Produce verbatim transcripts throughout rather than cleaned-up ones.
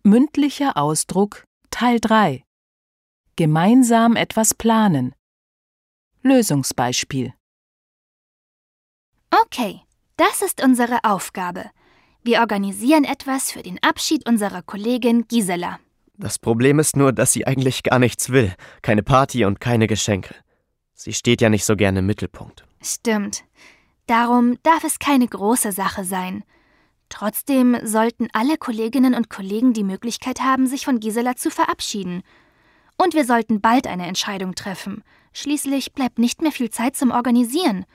Mündlicher Ausdruck Teil drei. Gemeinsam etwas planen. Lösungsbeispiel. Okay, das ist unsere Aufgabe. Wir organisieren etwas für den Abschied unserer Kollegin Gisela. Das Problem ist nur, dass sie eigentlich gar nichts will. Keine Party und keine Geschenke. Sie steht ja nicht so gerne im Mittelpunkt. Stimmt. Darum darf es keine große Sache sein. Trotzdem sollten alle Kolleginnen und Kollegen die Möglichkeit haben, sich von Gisela zu verabschieden. Und wir sollten bald eine Entscheidung treffen. Schließlich bleibt nicht mehr viel Zeit zum Organisieren.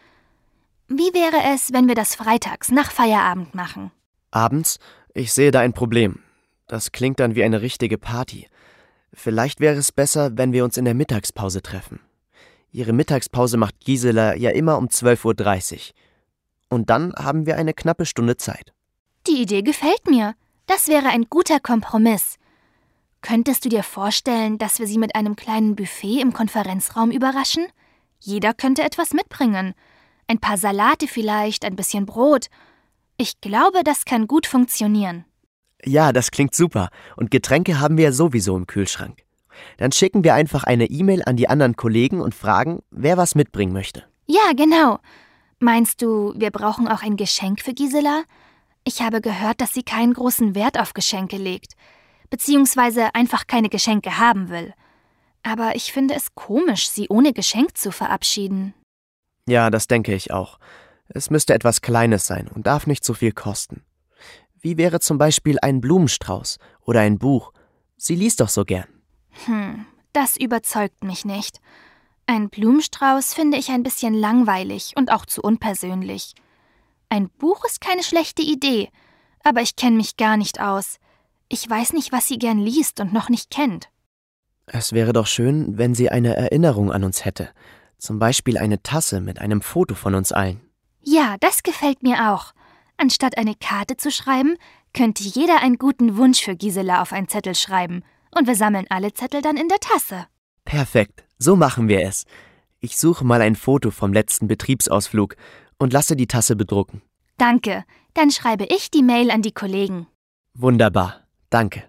Wie wäre es, wenn wir das freitags nach Feierabend machen? Abends? Ich sehe da ein Problem. Das klingt dann wie eine richtige Party. Vielleicht wäre es besser, wenn wir uns in der Mittagspause treffen. Ihre Mittagspause macht Gisela ja immer um zwölf Uhr dreißig. Und dann haben wir eine knappe Stunde Zeit. Die Idee gefällt mir. Das wäre ein guter Kompromiss. Könntest du dir vorstellen, dass wir sie mit einem kleinen Buffet im Konferenzraum überraschen? Jeder könnte etwas mitbringen. Ein paar Salate vielleicht, ein bisschen Brot. Ich glaube, das kann gut funktionieren. Ja, das klingt super. Und Getränke haben wir ja sowieso im Kühlschrank. Dann schicken wir einfach eine E-Mail an die anderen Kollegen und fragen, wer was mitbringen möchte. Ja, genau. Meinst du, wir brauchen auch ein Geschenk für Gisela? Ich habe gehört, dass sie keinen großen Wert auf Geschenke legt. Beziehungsweise einfach keine Geschenke haben will. Aber ich finde es komisch, sie ohne Geschenk zu verabschieden. Ja, das denke ich auch. Es müsste etwas Kleines sein und darf nicht so viel kosten. Wie wäre zum Beispiel ein Blumenstrauß oder ein Buch? Sie liest doch so gern. Hm, das überzeugt mich nicht. Ein Blumenstrauß finde ich ein bisschen langweilig und auch zu unpersönlich. Ein Buch ist keine schlechte Idee, aber ich kenne mich gar nicht aus. Ich weiß nicht, was sie gern liest und noch nicht kennt. Es wäre doch schön, wenn sie eine Erinnerung an uns hätte. Zum Beispiel eine Tasse mit einem Foto von uns allen. Ja, das gefällt mir auch. Anstatt eine Karte zu schreiben, könnte jeder einen guten Wunsch für Gisela auf einen Zettel schreiben. Und wir sammeln alle Zettel dann in der Tasse. Perfekt, so machen wir es. Ich suche mal ein Foto vom letzten Betriebsausflug und lasse die Tasse bedrucken. Danke, dann schreibe ich die Mail an die Kollegen. Wunderbar, danke.